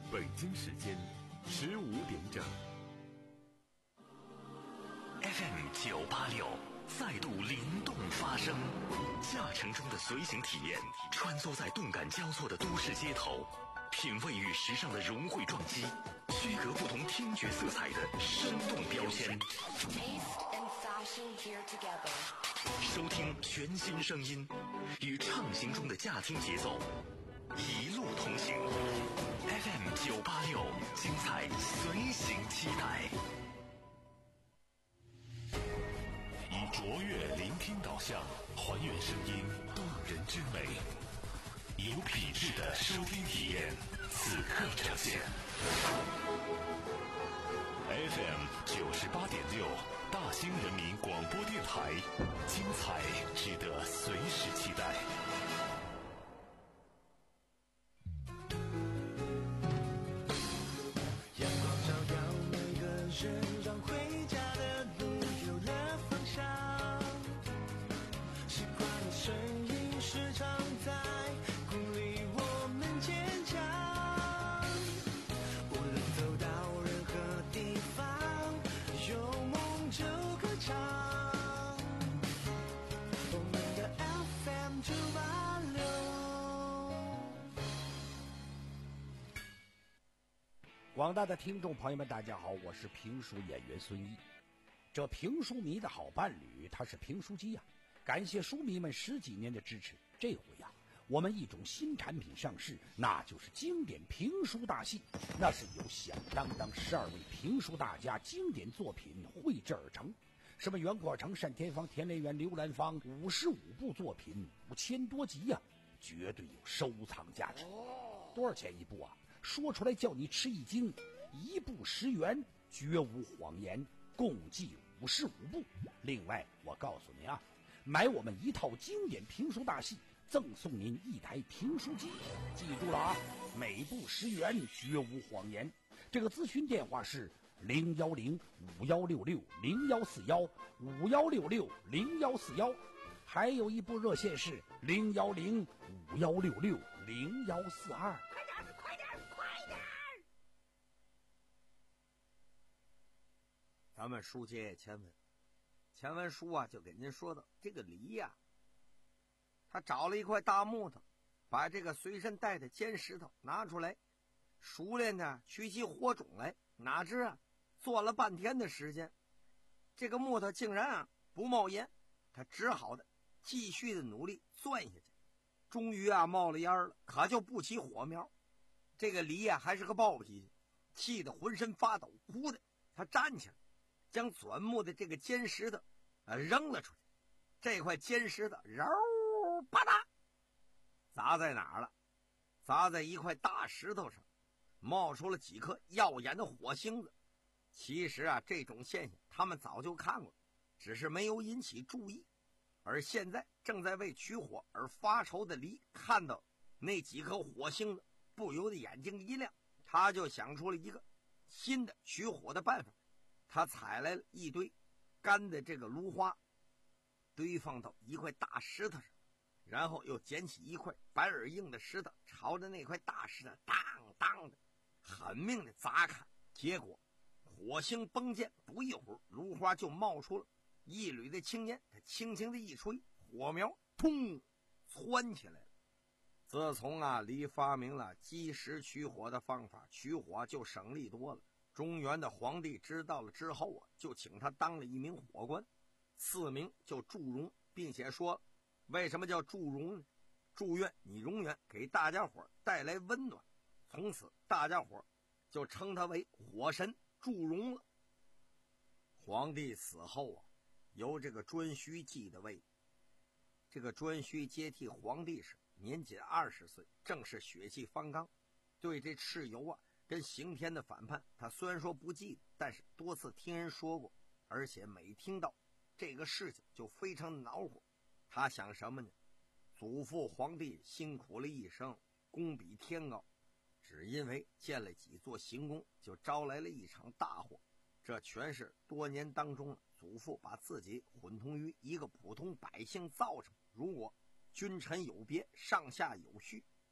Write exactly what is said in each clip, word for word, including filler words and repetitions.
北京时间十五点整。 F M 九八六再度灵动发声，驾乘中的随行体验，穿梭在动感交错的都市街头，品味与时尚的融汇撞击，区隔不同听觉色彩的生动标签。收听全新声音，与畅行中的驾听节奏，一路同行。F M 九八六，精彩随行期待。 以卓越聆听导向，还原声音动人之美，有品质的收听体验，此刻呈现。F M 九十八点六，大兴人民广播电台，精彩值得随时期待。 阳光照耀每个人，让回家的路有了方向。习惯的声音时常在鼓励我们坚强。无论走到任何地方，有梦就歌唱。我们的 F M 九八六。 广大的听众朋友们大家好，我是评书演员孙一。这评书迷的好伴侣他是评书机呀、啊，感谢书迷们十几年的支持。这回呀、啊，我们一种新产品上市，那就是经典评书大戏。那是由响当当十二位评书大家经典作品绘制而成，什么袁阔成、单田芳、田连元、刘兰芳，五十五部作品，五千多集呀、啊，绝对有收藏价值。多少钱一部啊？说出来叫你吃一惊，一部十元，绝无谎言，共计五十五部。另外我告诉您啊，买我们一套经典评书大戏，赠送您一台评书机。记住了啊，每部十元，绝无谎言。这个咨询电话是零幺零五幺六六零幺四幺五幺六六零幺四幺，还有一部热线是零幺零五幺六六零幺四二。 咱们书接前文，前文书啊就给您说到这个李呀、啊，他找了一块大木头，把这个随身带的尖石头拿出来，熟练的取起火种来。哪知啊，做了半天的时间，这个木头竟然啊不冒烟，他只好的继续的努力钻下去。终于啊冒了烟了，可就不起火苗。这个李呀、啊、还是个暴脾气，气得浑身发抖，哭的他站起来，将钻木的这个尖石头啊扔了出去。这块尖石头揉啪嗒砸在哪儿了？砸在一块大石头上，冒出了几颗耀眼的火星子。其实啊，这种现象他们早就看过，只是没有引起注意。而现在正在为取火而发愁的李看到那几颗火星子，不由得眼睛一亮，他就想出了一个新的取火的办法。他采来了一堆干的这个芦花，堆放到一块大石头上，然后又捡起一块白而硬的石头，朝着那块大石头当当的狠命的砸开。结果火星崩溅，不一会儿芦花就冒出了一缕的青烟，他轻轻的一吹，火苗砰窜起来了。自从啊李发明了计时取火的方法，取火就省力多了。中原的皇帝知道了之后啊，就请他当了一名火官，赐名叫祝融，并且说为什么叫祝融呢？祝愿你永远给大家伙带来温暖。从此大家伙就称他为火神祝融了。皇帝死后啊，由这个颛顼继的位。这个颛顼接替皇帝时年仅二十岁，正是血气方刚，对这蚩尤啊跟刑天的反叛，他虽然说不记得，但是多次听人说过，而且每听到这个事情就非常恼火。他想什么呢？祖父皇帝辛苦了一生，功比天高，只因为建了几座行宫，就招来了一场大祸。这全是多年当中祖父把自己混同于一个普通百姓造成。如果君臣有别，上下有序，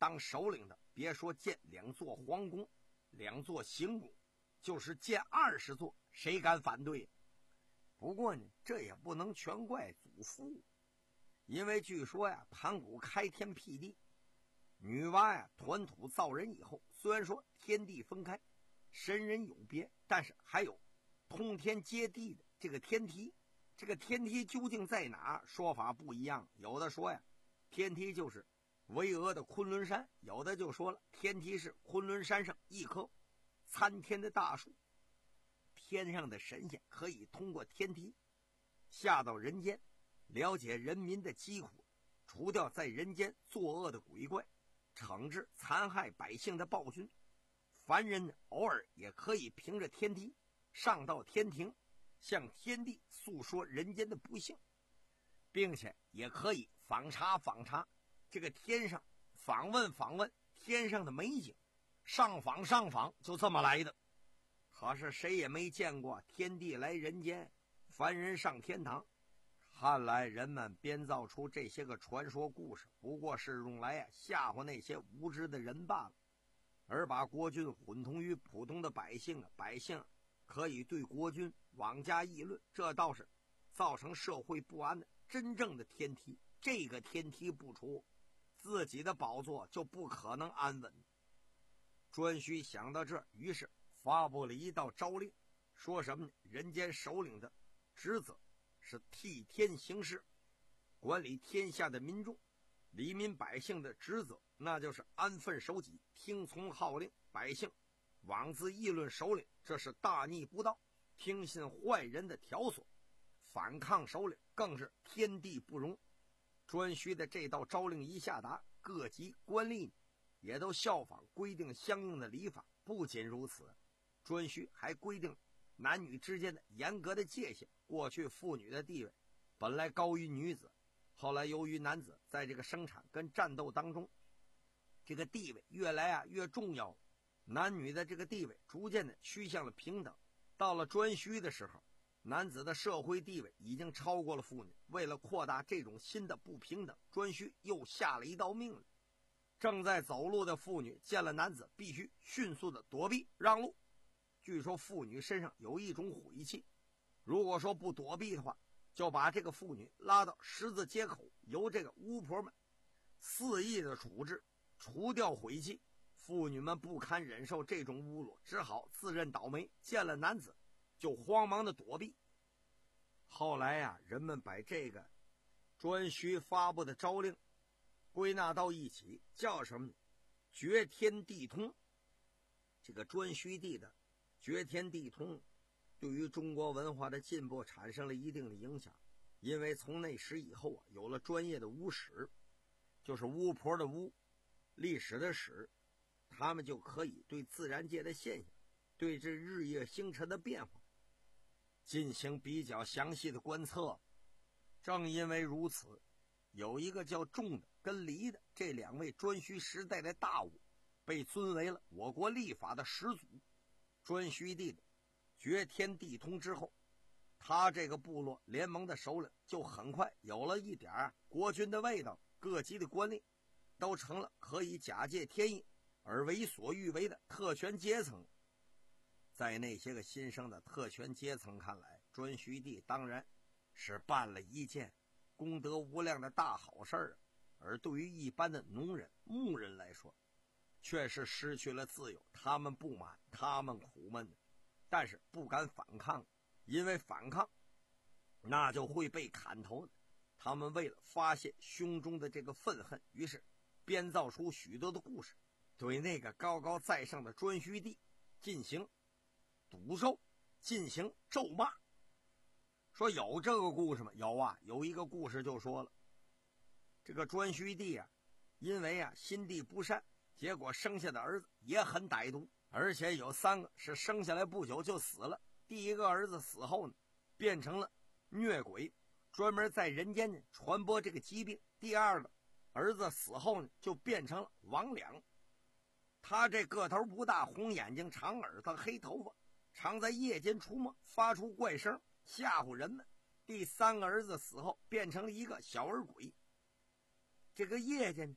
当首领的，别说建两座皇宫、两座行宫，就是建二十座，谁敢反对？不过呢，这也不能全怪祖父，因为据说呀，盘古开天辟地，女娲呀团土造人以后，虽然说天地分开，神人有别，但是还有通天接地的这个天梯。这个天梯究竟在哪？说法不一样。有的说呀，天梯就是巍峨的昆仑山；有的就说了，天梯是昆仑山上一棵参天的大树。天上的神仙可以通过天梯下到人间，了解人民的疾苦，除掉在人间作恶的鬼怪，惩治残害百姓的暴君。凡人呢，偶尔也可以凭着天梯上到天庭，向天地诉说人间的不幸，并且也可以访查访查这个天上，访问访问天上的美景，上访上访，就这么来的。可是谁也没见过天地来人间，凡人上天堂。看来人们编造出这些个传说故事，不过是用来呀吓唬那些无知的人罢了，而把国君混同于普通的百姓啊，百姓可以对国君妄加议论，这倒是造成社会不安的真正的天梯。这个天梯不除，自己的宝座就不可能安稳。颛顼想到这儿，于是发布了一道诏令，说什么呢？人间首领的职责是替天行事，管理天下的民众；黎民百姓的职责那就是安分守己，听从号令。百姓妄自议论首领，这是大逆不道，听信坏人的挑唆，反抗首领更是天地不容。颛顼的这道诏令一下达，各级官吏也都效仿规定相应的礼法。不仅如此，颛顼还规定男女之间的严格的界限。过去妇女的地位本来高于女子，后来由于男子在这个生产跟战斗当中，这个地位越来啊越重要，男女的这个地位逐渐的趋向了平等。到了颛顼的时候，男子的社会地位已经超过了妇女。为了扩大这种新的不平等，颛顼又下了一道命令：正在走路的妇女见了男子，必须迅速的躲避让路。据说妇女身上有一种晦气，如果说不躲避的话，就把这个妇女拉到十字街口，由这个巫婆们肆意的处置，除掉晦气。妇女们不堪忍受这种侮辱，只好自认倒霉，见了男子就慌忙的躲避。后来呀、啊，人们把这个颛顼发布的诏令归纳到一起，叫什么呢？绝天地通。这个颛顼帝的绝天地通对于中国文化的进步产生了一定的影响，因为从那时以后啊，有了专业的巫史，就是巫婆的巫，历史的史，他们就可以对自然界的现象，对这日月星辰的变化进行比较详细的观测。正因为如此，有一个叫仲的跟离的这两位颛顼时代的大巫，被尊为了我国历法的始祖。颛顼帝的绝天地通之后，他这个部落联盟的首领就很快有了一点国君的味道，各级的官吏都成了可以假借天意而为所欲为的特权阶层。在那些个新生的特权阶层看来，颛顼帝当然是办了一件功德无量的大好事儿，而对于一般的农人牧人来说，却是失去了自由。他们不满，他们苦闷，但是不敢反抗，因为反抗那就会被砍头的。他们为了发泄胸中的这个愤恨，于是编造出许多的故事，对那个高高在上的颛顼帝进行诅咒，进行咒骂。说有这个故事吗？有啊，有一个故事就说了，这个颛顼帝啊，因为啊心地不善，结果生下的儿子也很歹毒，而且有三个是生下来不久就死了。第一个儿子死后呢，变成了疟鬼，专门在人间呢传播这个疾病。第二个儿子死后呢，就变成了魍魉，他这个头不大，红眼睛，长耳朵，黑头发，常在夜间出没，发出怪声，吓唬人们。第三个儿子死后变成了一个小儿鬼，这个夜间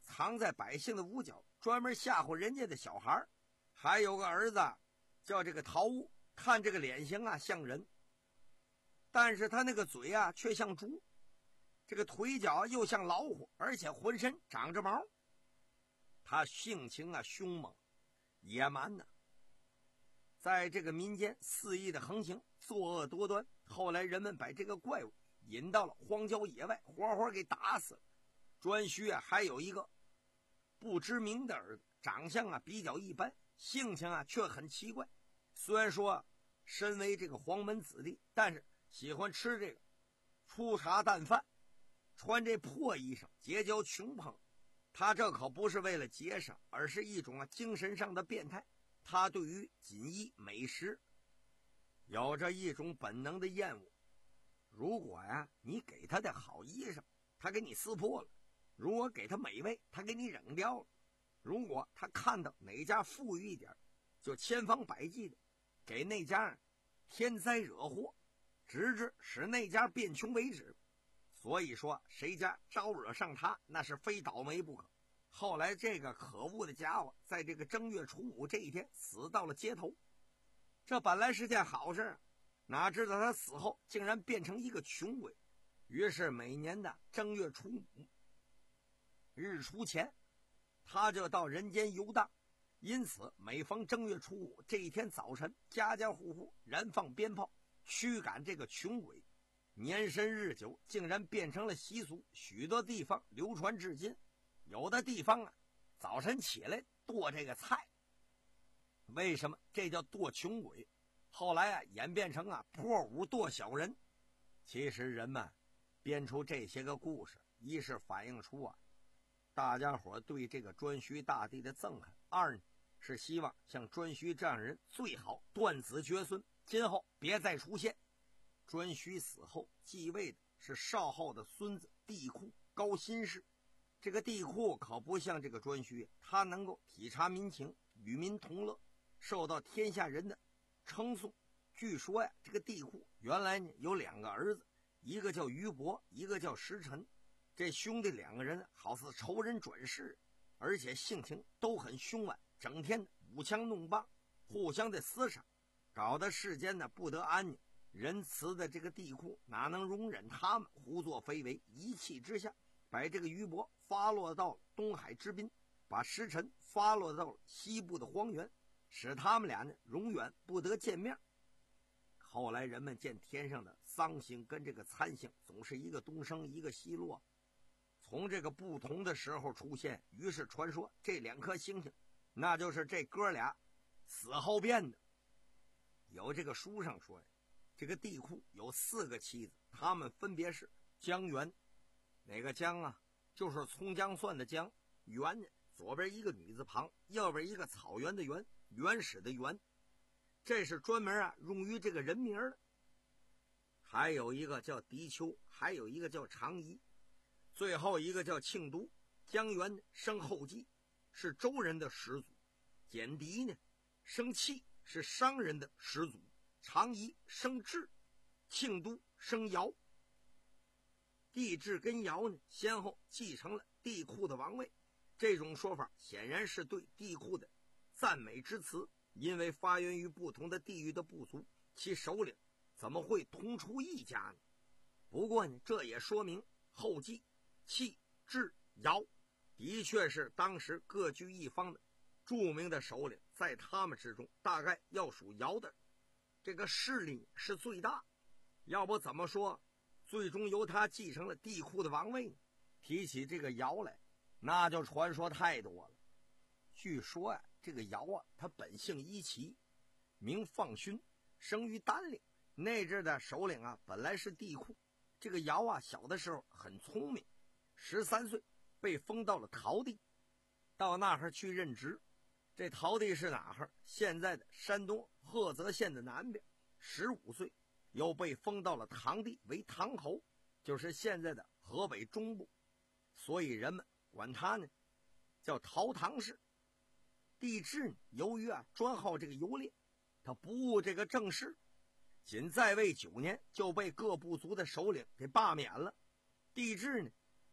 藏在百姓的屋角，专门吓唬人家的小孩。还有个儿子叫这个陶物，看这个脸型啊像人，但是他那个嘴啊却像猪，这个腿脚又像老虎，而且浑身长着毛。他性情啊凶猛野蛮呢，在这个民间肆意的横行，作恶多端。后来人们把这个怪物引到了荒郊野外，活活给打死了。颛顼啊还有一个不知名的儿子，长相啊比较一般，性情啊却很奇怪。虽然说身为这个黄门子弟，但是喜欢吃这个粗茶淡饭，穿这破衣裳，结交穷朋友。他这可不是为了节省，而是一种啊精神上的变态。他对于锦衣美食有着一种本能的厌恶。如果呀你给他的好衣裳，他给你撕破了；如果给他美味，他给你扔掉了；如果他看到哪家富裕一点，就千方百计的给那家天灾惹祸，直至使那家变穷为止。所以说谁家招惹上他，那是非倒霉不可。后来这个可恶的家伙在这个正月初五这一天死到了街头，这本来是件好事，哪知道他死后竟然变成一个穷鬼。于是每年的正月初五日出前，他就到人间游荡。因此每逢正月初五这一天早晨，家家户户燃放鞭炮驱赶这个穷鬼。年深日久，竟然变成了习俗，许多地方流传至今。有的地方啊早晨起来剁这个菜。为什么这叫剁穷鬼？后来啊演变成啊破五剁小人。其实人们编出这些个故事，一是反映出啊大家伙对这个颛顼大帝的憎恨，二呢是希望像颛顼这样的人最好断子绝孙，今后别再出现。颛顼死后继位的是少昊的孙子帝喾高辛氏。这个帝喾可不像这个颛顼，他能够体察民情，与民同乐，受到天下人的称颂。据说呀，这个帝喾原来呢有两个儿子，一个叫俞伯，一个叫时臣。这兄弟两个人好似仇人转世，而且性情都很凶悍，整天的舞枪弄棒，互相的厮杀，搞得世间呢不得安宁。仁慈的这个帝喾哪能容忍他们胡作非为，一气之下把这个俞伯发落到东海之滨，把时臣发落到西部的荒原，使他们俩呢永远不得见面。后来人们见天上的桑星跟这个参星总是一个东升一个西落，从这个不同的时候出现，于是传说这两颗星星那就是这哥俩死后变的。有这个书上说呀，这个帝喾有四个妻子，他们分别是姜原。哪个姜啊？就是葱姜蒜的姜。原呢，左边一个女字旁，右边一个草原的原，原始的原，这是专门啊用于这个人名的。还有一个叫狄丘，还有一个叫长夷，最后一个叫庆都。姜原生后稷，是周人的始祖；简狄呢生契，是商人的始祖；长夷生智，庆都生尧。帝智跟尧呢先后继承了帝喾的王位。这种说法显然是对帝喾的赞美之词，因为发源于不同的地域的部族，其首领怎么会同出一家呢？不过呢，这也说明后稷、契、智、尧的确是当时各据一方的著名的首领，在他们之中大概要属尧的这个势力是最大，要不怎么说最终由他继承了帝喾的王位呢？提起这个尧来，那就传说太多了。据说呀、啊，这个尧啊，他本姓伊齐，名放勋，生于丹陵。那阵的首领啊，本来是帝喾。这个尧啊，小的时候很聪明，十三岁被封到了陶地，到那儿去任职。这陶地是哪儿？现在的山东菏泽县的南边。十五岁又被封到了唐地为唐侯，就是现在的河北中部，所以人们管他呢叫陶唐氏。帝制由于啊专好这个游猎，他不务这个政事，仅在位九年就被各部族的首领给罢免了。帝制呢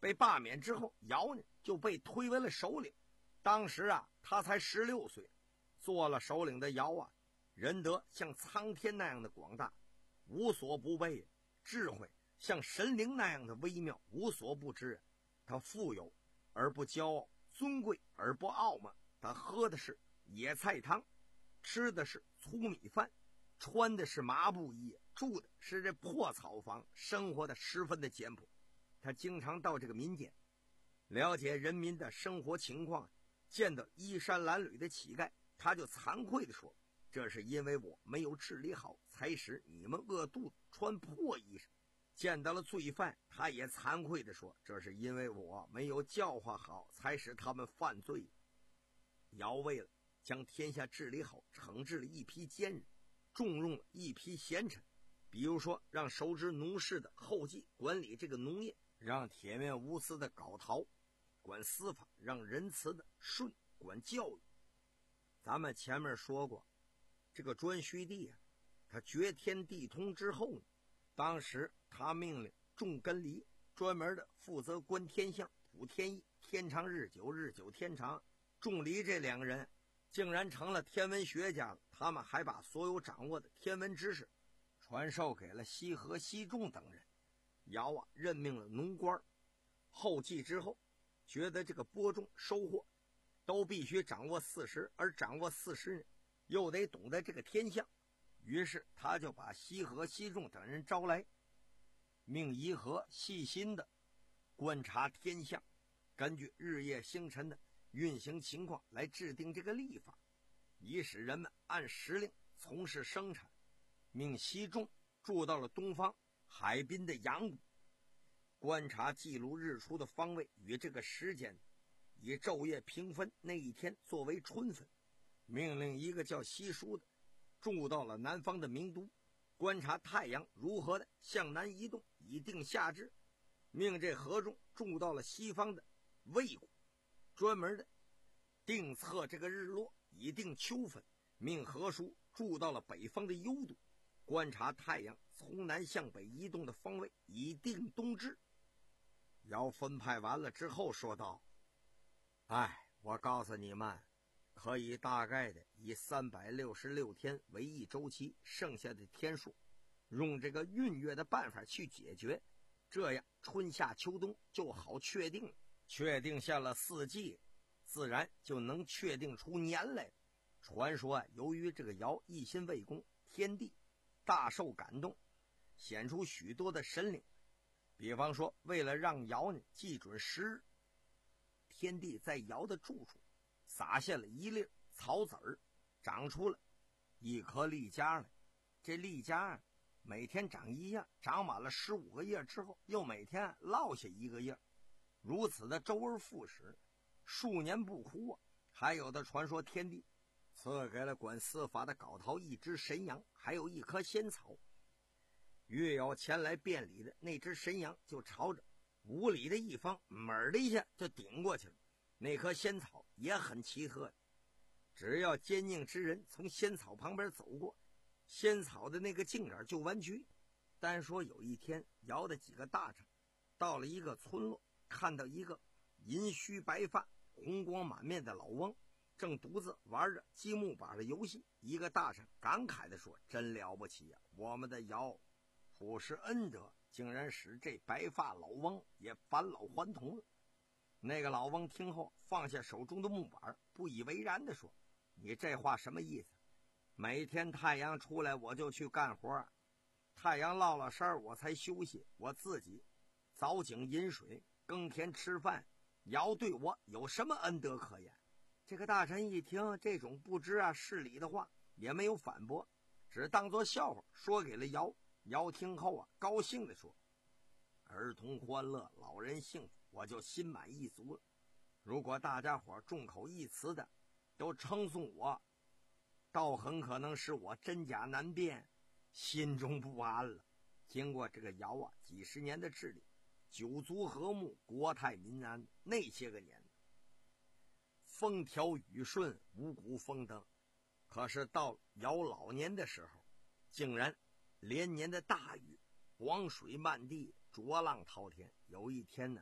被罢免之后，尧呢就被推为了首领。当时啊，他才十六岁，做了首领的尧啊，仁德像苍天那样的广大，无所不备；智慧像神灵那样的微妙，无所不知。他富有而不骄傲，尊贵而不傲慢。他喝的是野菜汤，吃的是粗米饭，穿的是麻布衣，住的是这破草房，生活的十分的简朴。他经常到这个民间，了解人民的生活情况，见到衣衫褴褛的乞丐，他就惭愧地说，这是因为我没有治理好，才使你们饿肚子穿破衣裳。见到了罪犯，他也惭愧地说，这是因为我没有教化好，才使他们犯罪。尧为了将天下治理好，惩治了一批奸人，重用了一批贤臣，比如说让熟知农事的后继管理这个农业，让铁面无私的皋陶管司法，让仁慈的舜管教育。咱们前面说过，这个颛顼帝啊，他绝天地通之后呢，当时他命令仲根离专门的负责观天象、卜天意，天长日久，日久天长。仲离这两个人竟然成了天文学家了，他们还把所有掌握的天文知识传授给了羲和、羲仲等人。尧啊任命了农官，后继之后觉得这个播种收获都必须掌握四时，而掌握四时呢又得懂得这个天象，于是他就把羲和、羲仲等人招来，命羲和细心的观察天象，根据日夜星辰的运行情况来制定这个历法，以使人们按时令从事生产。命羲仲住到了东方海滨的阳谷，观察记录日出的方位与这个时间，以昼夜平分，那一天作为春分。命令一个叫羲叔的住到了南方的名都，观察太阳如何的向南移动，以定夏至。命这和仲住到了西方的魏谷，专门的定测这个日落，以定秋分。命何叔住到了北方的幽都，观察太阳从南向北移动的方位，以定冬至。尧分派完了之后说道，哎，我告诉你们，可以大概的以三百六十六天为一周期，剩下的天数用这个运月的办法去解决，这样春夏秋冬就好确定了。确定下了四季，自然就能确定出年来。传说啊，由于这个尧一心为公，天帝大受感动，显出许多的神灵。比方说，为了让尧呢记准时日，天帝在尧的住处撒下了一粒草籽儿，长出了一颗栗荚来。这栗荚啊，每天长一样，长满了十五个叶之后，又每天落下一个叶，如此的周而复始，数年不枯啊。还有的传说，天帝赐给了管司法的皋陶一只神羊，还有一棵仙草。越有前来辩理的，那只神羊就朝着五里的一方猛的一下就顶过去了。那棵仙草也很奇特，只要坚硬之人从仙草旁边走过，仙草的那个茎秆就弯曲。单说有一天，尧的几个大臣到了一个村落，看到一个银须白发、红光满面的老翁正独自玩着积木板的游戏。一个大臣感慨地说，真了不起呀、啊！我们的尧普施恩德，竟然使这白发老翁也返老还童了。那个老翁听后放下手中的木板，不以为然地说，你这话什么意思？每天太阳出来我就去干活，太阳落了山我才休息，我自己凿井饮水耕田吃饭，尧对我有什么恩德可言？这个大臣一听这种不知啊事理的话，也没有反驳，只当作笑话说给了尧。尧听后啊，高兴地说，儿童欢乐，老人幸福，我就心满意足了。如果大家伙众口一词的都称颂我，倒很可能使我真假难辨，心中不安了。经过这个尧啊几十年的治理，九族和睦，国泰民安。那些个年风调雨顺，五谷丰登。可是到尧老年的时候，竟然连年的大雨，黄水漫地，浊浪滔天。有一天呢，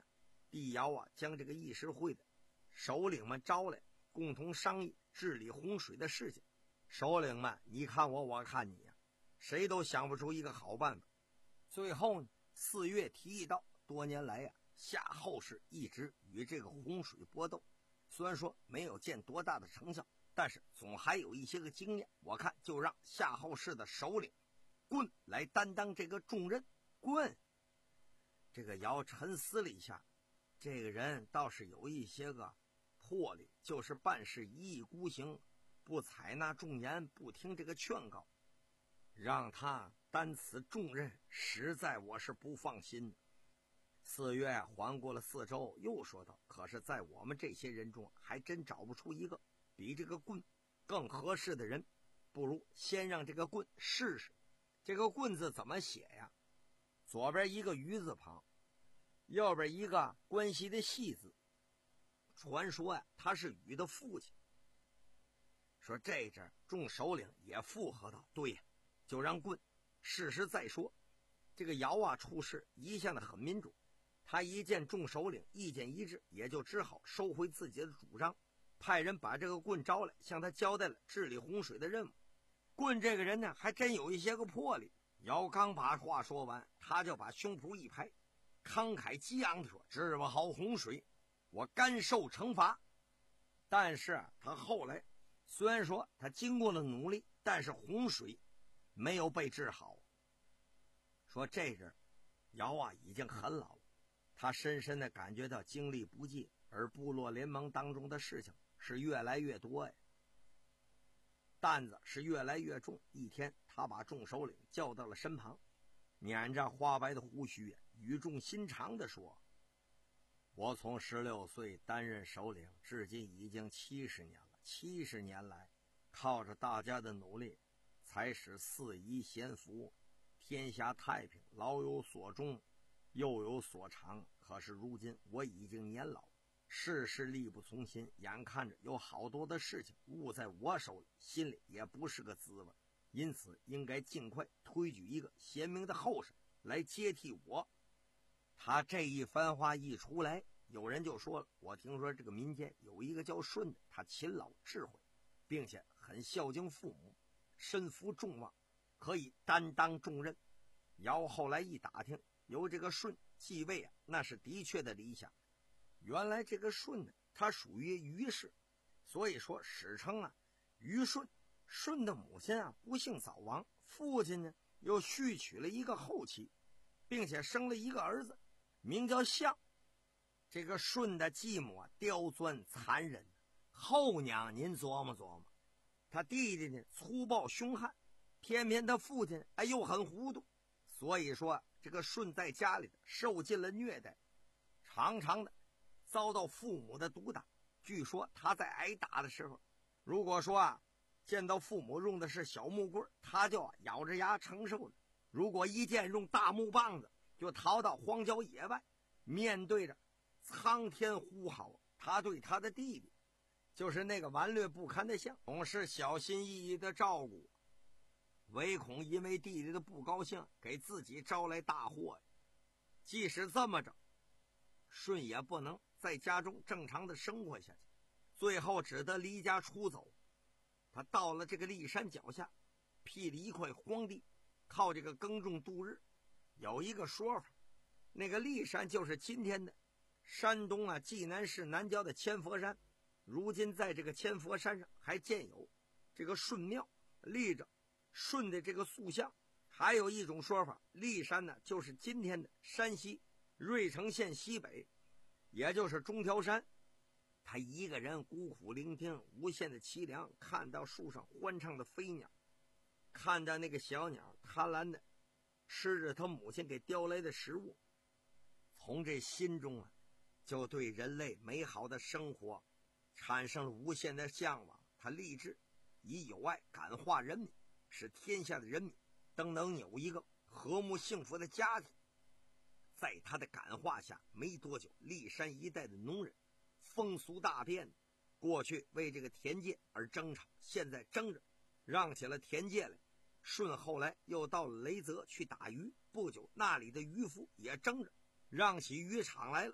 帝尧啊，将这个议事会的首领们招来，共同商议治理洪水的事情。首领们你看我我看你呀、啊，谁都想不出一个好办法。最后呢，四月提议到，多年来呀、啊，夏后氏一直与这个洪水搏斗，虽然说没有见多大的成效，但是总还有一些个经验。我看就让夏后氏的首领鲧来担当这个重任。鲧，这个尧沉思了一下，这个人倒是有一些个魄力，就是办事一意孤行，不采纳众言，不听这个劝告，让他担此重任，实在我是不放心。四月环顾了四周，又说道：可是在我们这些人中，还真找不出一个比这个鲧更合适的人，不如先让这个鲧试试。这个鲧字怎么写呀？左边一个鱼字旁，右边一个关系的系字。传说呀、啊，他是禹的父亲。说这阵众首领也附和道：对呀，就让鲧试试再说。这个尧啊处事一向的很民主，他一见众首领意见一致，也就只好收回自己的主张，派人把这个鲧招来，向他交代了治理洪水的任务。鲧这个人呢，还真有一些个魄力。尧刚把话说完，他就把胸脯一拍，慷慨激昂地说：治不好洪水，我甘受惩罚。但是啊，他后来虽然说他经过了努力，但是洪水没有被治好。说这阵尧啊已经很老了，他深深地感觉到精力不济，而部落联盟当中的事情是越来越多呀，担子是越来越重。一天，他把众首领叫到了身旁，捻着花白的胡须，语重心长地说：我从十六岁担任首领，至今已经七十年了。七十年来，靠着大家的努力，才使四夷咸服，天下太平，老有所终，幼有所长。可是如今我已经年老，事事力不从心，眼看着有好多的事情误在我手里，心里也不是个滋味，因此应该尽快推举一个贤明的后生来接替我。他这一番话一出来，有人就说了：我听说这个民间有一个叫舜的，他勤劳智慧，并且很孝敬父母，身负众望，可以担当重任。尧后来一打听，由这个舜继位啊，那是的确的理想。原来这个舜呢，他属于虞氏，所以说史称啊虞舜。舜的母亲啊不幸早亡，父亲呢又续娶了一个后妻，并且生了一个儿子，名叫象。这个舜的继母啊刁钻残忍，后娘您琢磨琢磨，他弟弟呢粗暴凶悍，偏偏他父亲哎又很糊涂，所以说这个舜在家里受尽了虐待，常常的遭到父母的毒打。据说他在挨打的时候，如果说啊见到父母用的是小木棍，他就、啊、咬着牙承受了；如果一见用大木棒子，就逃到荒郊野外，面对着苍天呼号。他对他的弟弟，就是那个顽劣不堪的象，总是小心翼翼的照顾，唯恐因为弟弟的不高兴给自己招来大祸呀。即使这么着，舜也不能在家中正常的生活下去，最后只得离家出走。他到了这个骊山脚下，辟了一块荒地，靠这个耕种度日。有一个说法，那个骊山就是今天的山东啊济南市南郊的千佛山。如今在这个千佛山上还建有这个舜庙，立着舜的这个塑像。还有一种说法，骊山呢就是今天的山西芮城县西北，也就是中条山。他一个人孤苦聆听无限的凄凉，看到树上欢唱的飞鸟，看到那个小鸟贪婪的吃着他母亲给叼来的食物，从这心中啊就对人类美好的生活产生了无限的向往。他立志以友爱感化人民，使天下的人民都能有一个和睦幸福的家庭。在他的感化下，没多久，骊山一带的农人风俗大变，过去为这个田界而争吵，现在争着让起了田界来。舜后来又到了雷泽去打鱼，不久那里的渔夫也争着让起渔场来了。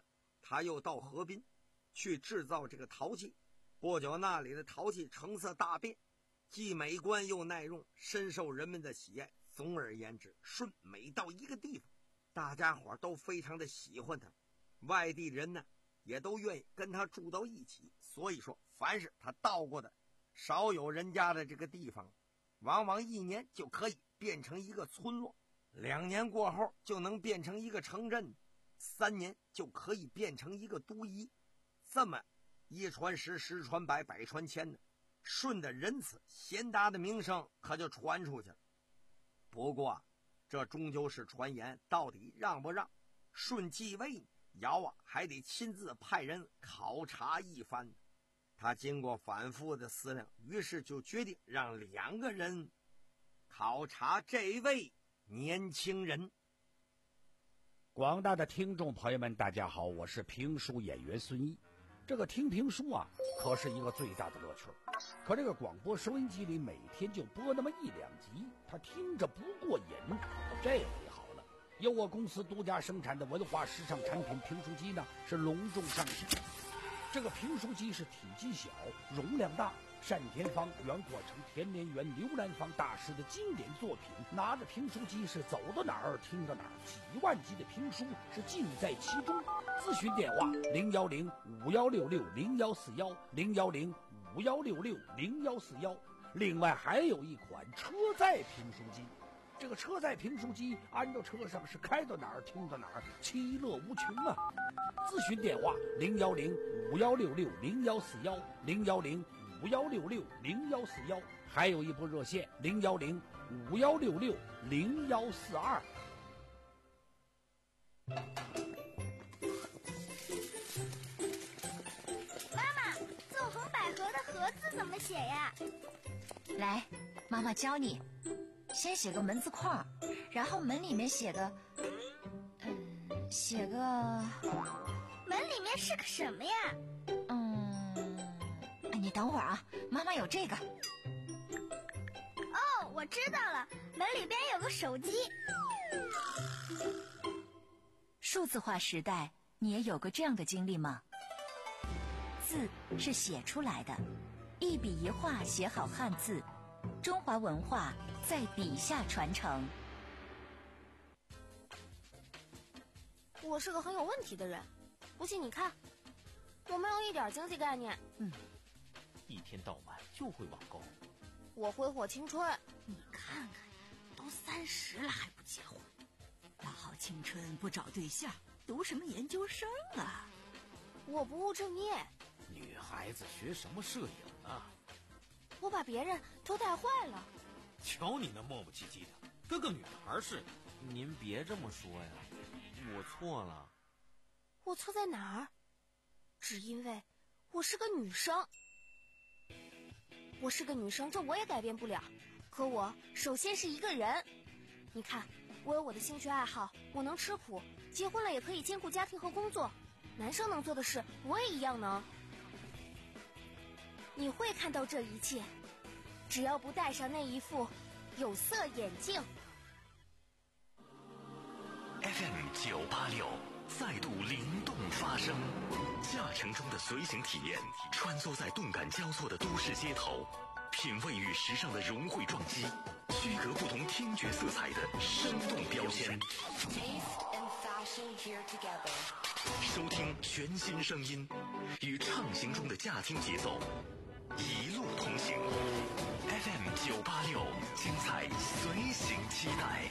他又到河滨去制造这个陶器。不久，那里的陶器成色大变，既美观又耐用，深受人们的喜爱。总而言之，舜每到一个地方，大家伙都非常的喜欢他，外地人呢也都愿意跟他住到一起。所以说，凡是他到过的少有人家的这个地方，往往一年就可以变成一个村落，两年过后就能变成一个城镇，三年就可以变成一个都邑。这么一传十，十传百，百传千的，舜的仁慈贤达的名声可就传出去了。不过这终究是传言，到底让不让舜继位，尧啊还得亲自派人考察一番。他经过反复的思量，于是就决定让两个人考察这位年轻人。 广大的听众朋友们，大家好，我是评书演员孙一。这个听评书啊，可是一个最大的乐趣。可这个广播收音机里每天就播那么一两集，他听着不过瘾。这回好了，由我公司独家生产的文化时尚产品评书机呢，是隆重上市。这个评书机是体积小，容量大，单田芳、袁国成、田连元、刘兰芳大师的经典作品。拿着评书机是走到哪儿听到哪儿，几万集的评书是尽在其中。咨询电话零幺零五幺六六零幺四幺零幺零五幺六六零幺四幺。另外还有一款车载评书机，这个车载评书机安到车上是开到哪儿听到哪儿，其乐无穷啊！咨询电话零幺零五幺六六零幺四幺零幺零五幺六六零幺四幺，还有一部热线零幺零五幺六六零幺四二。 妈妈，纵横捭阖的阖字怎么写呀？ 来，妈妈教你。先写个门字框，然后门里面写个，嗯，写个门里面是个什么呀？ 嗯，你等会儿啊，妈妈有这个。 哦，我知道了，门里边有个手机。 数字化时代，你也有过这样的经历吗？字是写出来的，一笔一画写好汉字，中华文化在笔下传承。 我是个很有问题的人，不信你看，我没有一点经济概念。 嗯，一天到晚就会网购。 我挥霍青春。 你看看，都三十了还不结婚，大好青春不找对象，读什么研究生啊？ 我不务正业。 女孩子学什么摄影啊？ 我把别人都带坏了。 瞧你那磨磨唧唧的，跟个女孩似的。 您别这么说呀，我错了。 我错在哪儿？只因为我是个女生。我是个女生，这我也改变不了。可我首先是一个人。你看，我有我的兴趣爱好，我能吃苦，结婚了也可以兼顾家庭和工作。男生能做的事，我也一样能。你会看到这一切，只要不戴上那一副有色眼镜。 F M 九八六再度灵动发声，驾乘中的随行体验，穿梭在动感交错的都市街头，品味与时尚的融汇撞击，区隔不同听觉色彩的生动标签。收听全新声音，与畅行中的驾听节奏，一路同行。F M 九八六，精彩随行期待。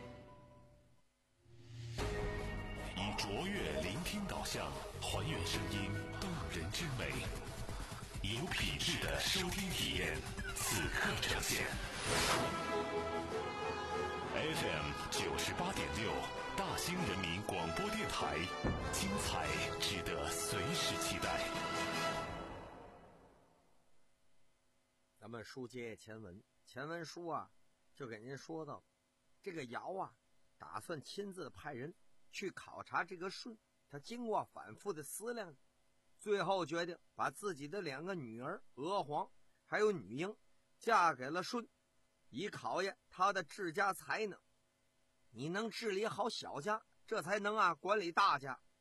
以卓越聆听导向，还原声音动人之美，有品质的收听体验，此刻呈现。F M 九十八点六，大兴人民广播电台，精彩值得随时期待。 咱们书接前文，前文书啊，就给您说到，这个尧啊，打算亲自派人去考察这个舜。他经过反复的思量，最后决定把自己的两个女儿娥皇还有女英嫁给了舜，以考验他的治家才能。你能治理好小家，这才能啊管理大家。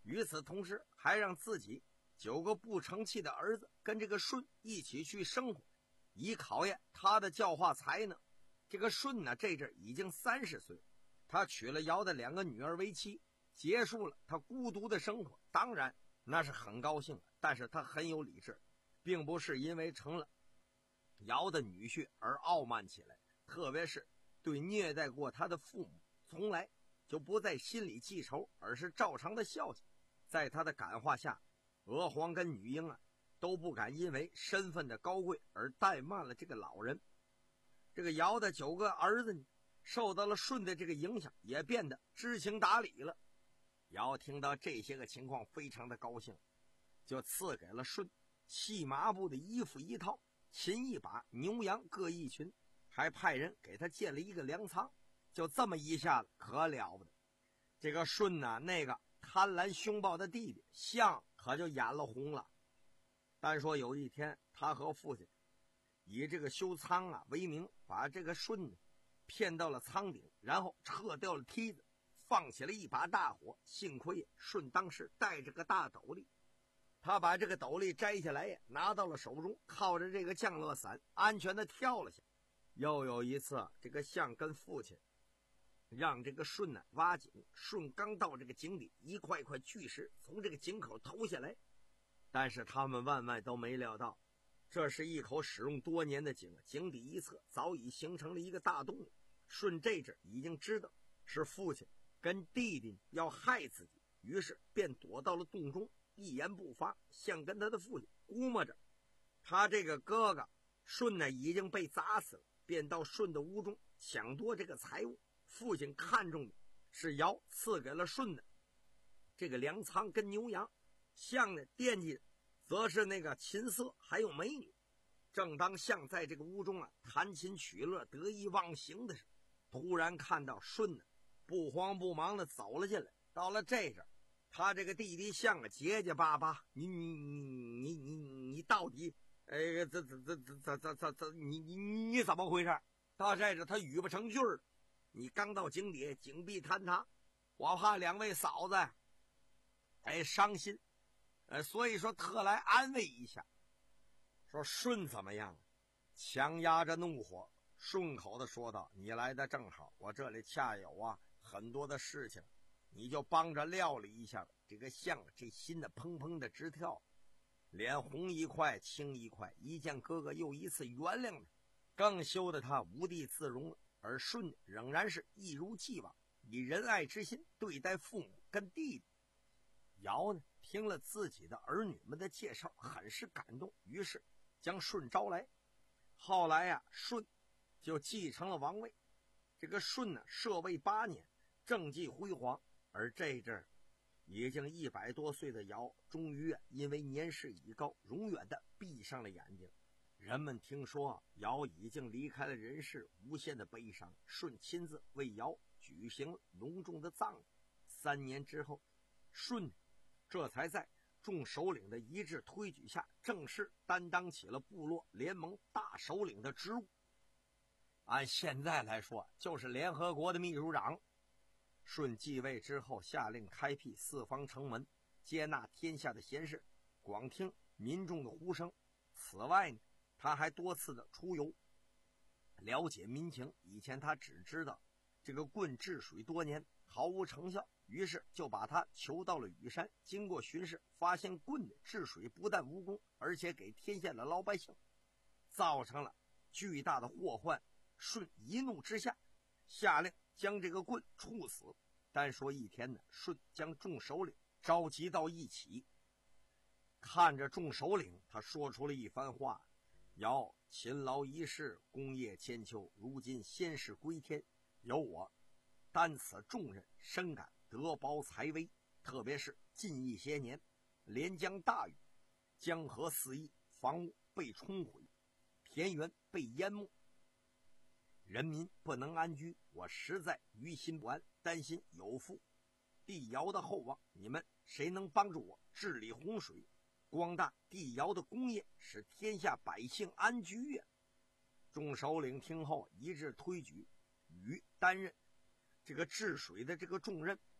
与此同时，还让自己九个不成器的儿子跟这个舜一起去生活，以考验他的教化才能。这个舜呢，这阵已经三十岁，他娶了尧的两个女儿为妻，结束了他孤独的生活。当然那是很高兴的，但是他很有理智，并不是因为成了尧的女婿而傲慢起来，特别是对虐待过他的父母，从来就不在心里记仇，而是照常的孝敬。在他的感化下，娥皇跟女英啊都不敢因为身份的高贵而怠慢了这个老人。这个尧的九个儿子呢，受到了舜的这个影响，也变得知情达理了。尧听到这些个情况，非常的高兴，就赐给了舜细麻布的衣服一套，琴一把，牛羊各一群，还派人给他建了一个粮仓。就这么一下子，可了不得。这个舜呢，那个贪婪凶暴的弟弟相可就眼了红了。单说有一天，他和父亲以这个修仓啊为名，把这个舜呢骗到了仓顶，然后撤掉了梯子，放起了一把大火。幸亏舜当时带着个大斗笠，他把这个斗笠摘下来呀，拿到了手中，靠着这个降落伞安全的跳了下。又有一次，这个相跟父亲让这个舜呢挖井，舜刚到这个井底，一块块巨石从这个井口投下来，但是他们万万都没料到，这是一口使用多年的井，井底一侧早已形成了一个大洞。舜这阵已经知道是父亲跟弟弟要害自己，于是便躲到了洞中，一言不发。像跟他的父亲估摸着他这个哥哥舜呢已经被砸死了，便到舜的屋中抢夺这个财物。父亲看中的是尧赐给了舜的这个粮仓跟牛羊，象呢惦记的则是那个琴瑟还有美女。正当象在这个屋中啊弹琴取乐得意忘形的时候，突然看到舜呢不慌不忙的走了进来。到了这阵，他这个弟弟象啊结结巴巴，你你你你你你到底哎这这这这这这这你你你怎么回事？到这阵他语不成句儿，你刚到井底，井壁坍塌，我怕两位嫂子哎伤心，呃，所以说特来安慰一下。说舜怎么样？强压着怒火，顺口的说道：“你来的正好，我这里恰有啊很多的事情，你就帮着料理一下吧。”这个象这心的砰砰的直跳，脸红一块青一块，一见哥哥又一次原谅他，更羞得他无地自容了。而舜仍然是一如既往以仁爱之心对待父母跟弟弟。尧呢听了自己的儿女们的介绍，很是感动，于是将舜招来。后来呀、啊，舜就继承了王位。这个舜呢摄位八年，政绩辉煌。而这阵儿已经一百多岁的尧，终于因为年事已高，永远的闭上了眼睛。人们听说尧已经离开了人世，无限的悲伤。舜亲自为尧举行了隆重的葬礼。三年之后，舜这才在众首领的一致推举下，正式担当起了部落联盟大首领的职务。按现在来说，就是联合国的秘书长。舜继位之后，下令开辟四方城门，接纳天下的贤士，广听民众的呼声。此外呢，他还多次的出游，了解民情。以前他只知道这个鲧治水多年毫无成效，于是就把他求到了羽山。经过巡视，发现鲧的治水不但无功，而且给天下的老百姓造成了巨大的祸患。舜一怒之下，下令将这个鲧处死。单说一天呢，舜将众首领召集到一起，看着众首领，他说出了一番话：尧勤劳一世，功业千秋，如今先世归天，由我担此重任，深感德薄才微。特别是近一些年，连江大雨，江河四溢，房屋被冲毁，田园被淹没，人民不能安居，我实在于心不安，担心有负帝尧的厚望。你们谁能帮助我治理洪水，光大帝尧的功业，使天下百姓安居呀？众首领听后一致推举禹担任这个治水的这个重任。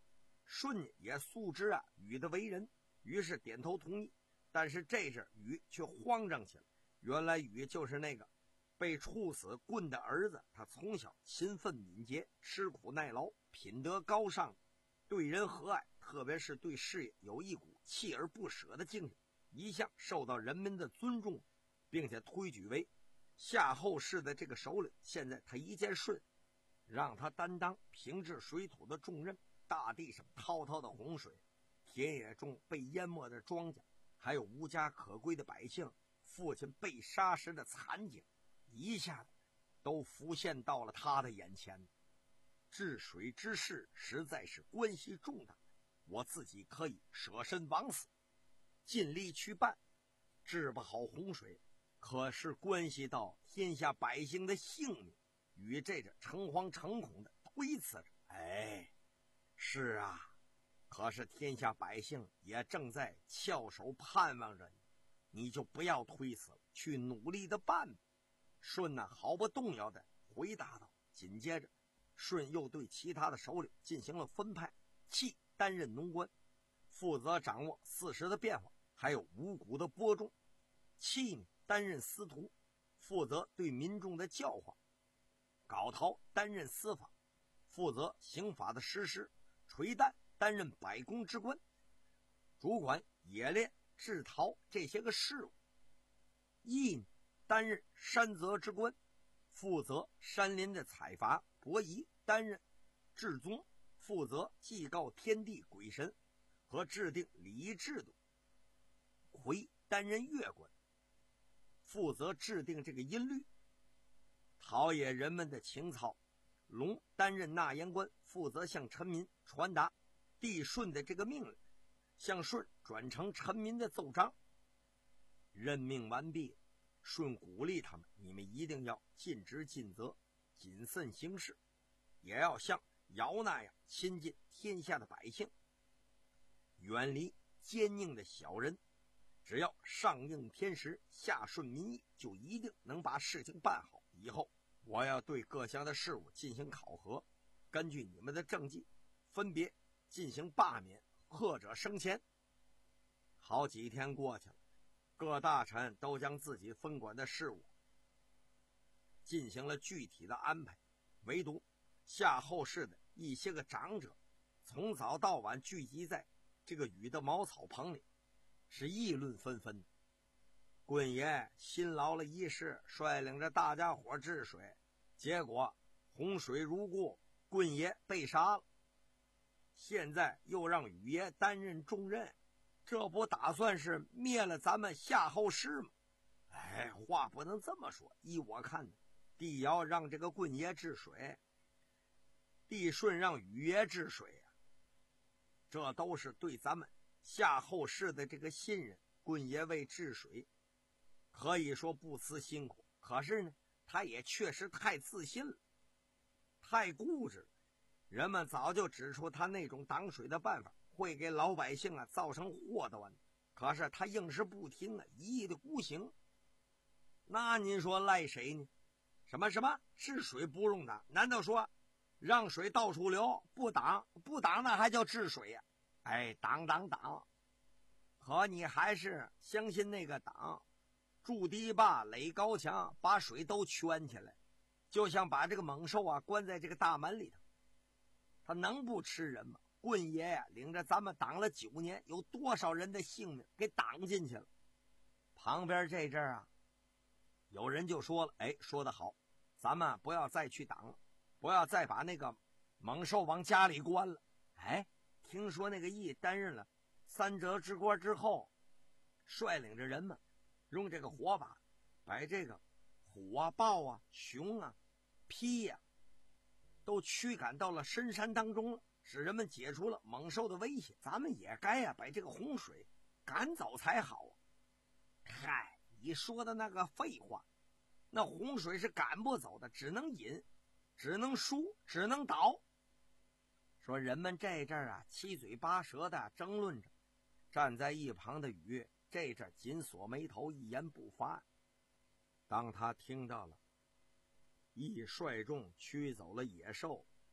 舜也素知啊禹的为人，于是点头同意。但是这阵禹却慌张起来，原来禹就是那个被处死棍的儿子，他从小勤奋敏捷，吃苦耐劳，品德高尚，对人和蔼，特别是对事业有一股锲而不舍的精神，一向受到人们的尊重，并且推举为夏后氏的这个首领。现在他一见舜，让他担当平治水土的重任，大地上滔滔的洪水，田野中被淹没的庄稼，还有无家可归的百姓，父亲被杀时的惨景，一下子都浮现到了他的眼前。治水之事实在是关系重大，我自己可以舍身枉死，尽力去办。治不好洪水，可是关系到天下百姓的性命。禹这着诚惶诚恐的推辞着，哎，是啊，可是天下百姓也正在翘首盼望着你，你就不要推辞了，去努力的办吧。舜呢毫不动摇的回答道。紧接着舜又对其他的首领进行了分派，契担任农官，负责掌握四时的变化，还有五谷的播种；契呢担任司徒，负责对民众的教化；皋陶担任司法，负责刑法的实施；垂旦担任百工之官，主管冶炼制陶这些个事务；羿担任山泽之官，负责山林的采伐；伯夷担任至宗，负责祭告天地鬼神和制定礼仪制度；夔担任乐官，负责制定这个音律，陶冶人们的情操；龙担任纳言官，负责向臣民传达帝舜的这个命令，向舜转呈臣民的奏章。任命完毕，舜鼓励他们，你们一定要尽职尽责，谨慎行事，也要像尧那样亲近天下的百姓，远离奸佞的小人。只要上应天时，下顺民意，就一定能把事情办好。以后我要对各项的事务进行考核，根据你们的政绩分别进行罢免，贺者升迁。好几天过去了，各大臣都将自己分管的事务进行了具体的安排，唯独夏后氏的一些个长者从早到晚聚集在这个禹的茅草棚里，是议论纷纷。鲧爷辛劳了一世，率领着大家伙治水，结果洪水如故，鲧爷被杀了。现在又让禹爷担任重任，这不打算是灭了咱们夏后氏吗？哎，话不能这么说。依我看呢，帝尧让这个鲧爷治水，帝舜让禹爷治水呀、啊，这都是对咱们夏后氏的这个信任。鲧爷为治水可以说不辞辛苦，可是呢他也确实太自信了，太固执了。人们早就指出他那种挡水的办法会给老百姓啊造成祸端，可是他硬是不听啊，一意的孤行。那您说赖谁呢？什么什么治水不用挡？难道说让水到处流，不挡不挡那还叫治水呀、啊？哎，挡挡挡！可你还是相信那个挡，筑堤坝垒高墙，把水都圈起来，就像把这个猛兽啊关在这个大门里头，他能不吃人吗？鲧爷呀、啊、领着咱们挡了九年，有多少人的性命给挡进去了？旁边这阵啊有人就说了，哎，说得好，咱们不要再去挡了，不要再把那个猛兽往家里关了。哎，听说那个羿担任了三折之官之后，率领着人们用这个火把把这个虎啊豹啊熊啊罴呀、啊、都驱赶到了深山当中了，使人们解除了猛兽的威胁。咱们也该啊把这个洪水赶走才好啊。嗨，你说的那个废话，那洪水是赶不走的，只能引，只能疏，只能倒。说人们这阵啊七嘴八舌的争论着，站在一旁的禹这阵紧锁眉头，一言不发。当他听到了羿率众驱走了野兽，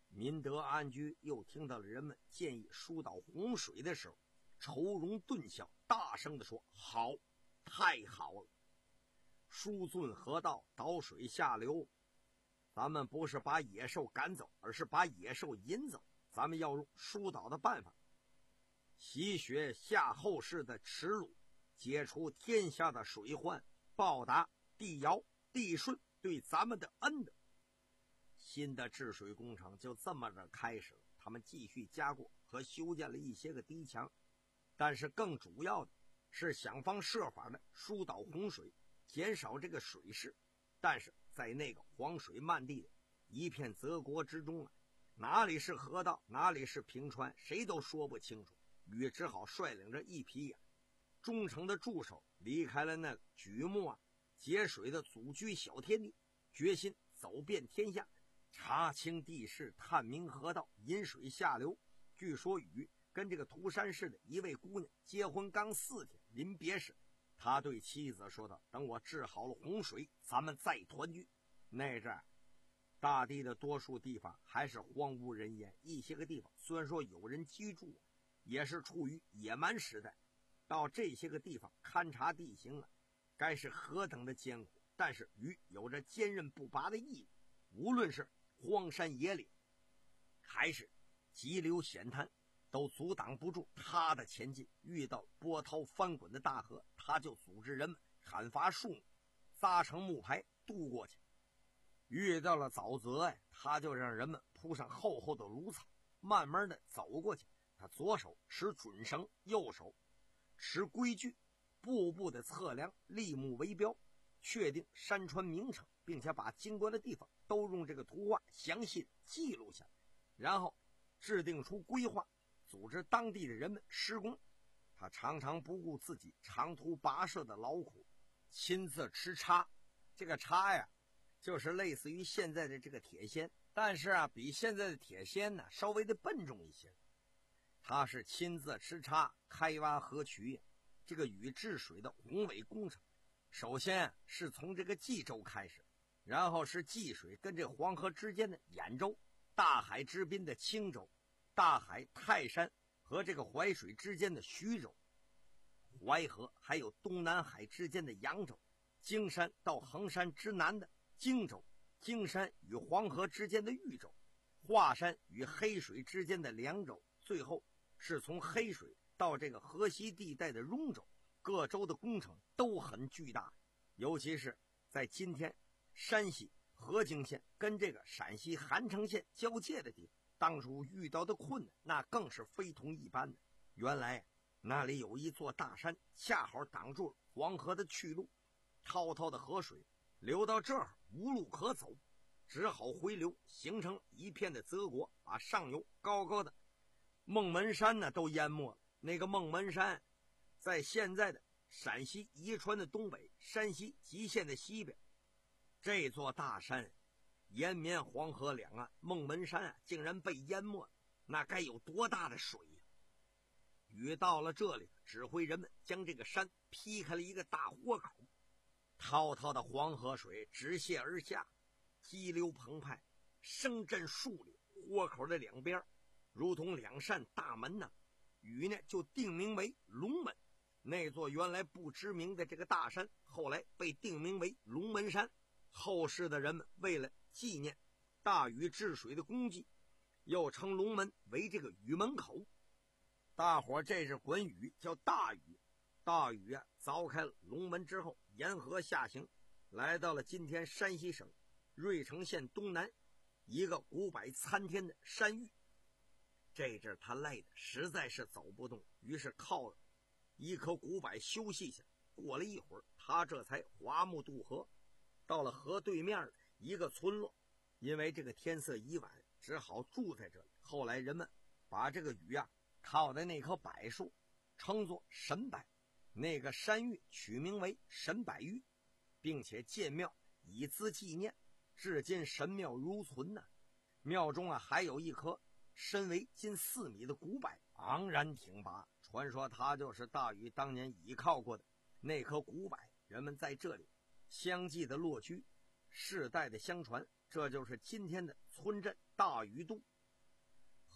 民德安居又听到了人们建议疏导洪水的时候，愁容顿笑，大声地说：好，太好了！疏浚河道，导水下流，咱们不是把野兽赶走，而是把野兽引走。咱们要用疏导的办法，洗雪下后世的耻辱，解除天下的水患，报答帝尧帝舜对咱们的恩德。新的治水工程就这么着开始了。他们继续加固和修建了一些个堤墙，但是更主要的是想方设法的疏导洪水，减少这个水势。但是在那个黄水漫地的一片泽国之中啊，哪里是河道，哪里是平川，谁都说不清楚。禹只好率领着一批呀、啊、忠诚的助手离开了那举目啊节水的祖居小天地，决心走遍天下，查清地势，探明河道，引水下流。据说禹跟这个涂山氏的一位姑娘结婚刚四天，临别时他对妻子说道：等我治好了洪水，咱们再团聚。那阵大地的多数地方还是荒无人烟，一些个地方虽然说有人居住，也是处于野蛮时代。到这些个地方勘察地形啊，该是何等的艰苦。但是禹有着坚韧不拔的毅力，无论是荒山野岭还是急流险滩，都阻挡不住他的前进。遇到波涛翻滚的大河，他就组织人们砍伐树木，扎成木排渡过去。遇到了沼泽哎，他就让人们铺上厚厚的芦草，慢慢的走过去。他左手持准绳，右手持规矩，步步的测量，立木为标，确定山川名称，并且把经过的地方都用这个图画详细记录下来，然后制定出规划，组织当地的人们施工。他常常不顾自己长途跋涉的劳苦，亲自持叉。这个叉呀，就是类似于现在的这个铁锨，但是啊，比现在的铁锨呢稍微的笨重一些。他是亲自持叉开挖河渠，这个禹治水的宏伟工程，首先是从这个冀州开始，然后是济水跟这黄河之间的兖州，大海之滨的青州，大海泰山和这个淮水之间的徐州，淮河还有东南海之间的扬州，荆山到衡山之南的荆州，荆山与黄河之间的豫州，华山与黑水之间的凉州，最后是从黑水到这个河西地带的雍州。各州的工程都很巨大，尤其是在今天山西河津县跟这个陕西韩城县交界的地方，当初遇到的困难那更是非同一般的。原来那里有一座大山，恰好挡住了黄河的去路，滔滔的河水流到这儿无路可走，只好回流，形成一片的泽国，把上游高高的孟门山呢都淹没了。那个孟门山在现在的陕西宜川的东北，山西吉县的西边。这座大山延绵黄河两岸，孟门山啊竟然被淹没了，那该有多大的水呀！禹到了这里，指挥人们将这个山劈开了一个大豁口，滔滔的黄河水直泻而下，激流澎湃，声震数里。豁口的两边如同两扇大门呢，禹呢就定名为龙门。那座原来不知名的这个大山，后来被定名为龙门山。后世的人们为了纪念大禹治水的功绩，又称龙门为这个禹门口。大伙这是管禹叫大禹。大禹啊，凿开了龙门之后，沿河下行，来到了今天山西省芮城县东南一个古柏参天的山峪。这阵他累的实在是走不动，于是靠了一棵古柏休息下。过了一会儿，他这才划木渡河，到了河对面的一个村落。因为这个天色已晚，只好住在这里。后来人们把这个禹啊靠的那棵柏树称作神柏，那个山峪取名为神柏峪，并且建庙以资纪念，至今神庙如存呢、啊。庙中啊还有一棵身为近四米的古柏，昂然挺拔，传说它就是大禹当年倚靠过的那棵古柏。人们在这里相继的落居，世代的相传，这就是今天的村镇大禹都。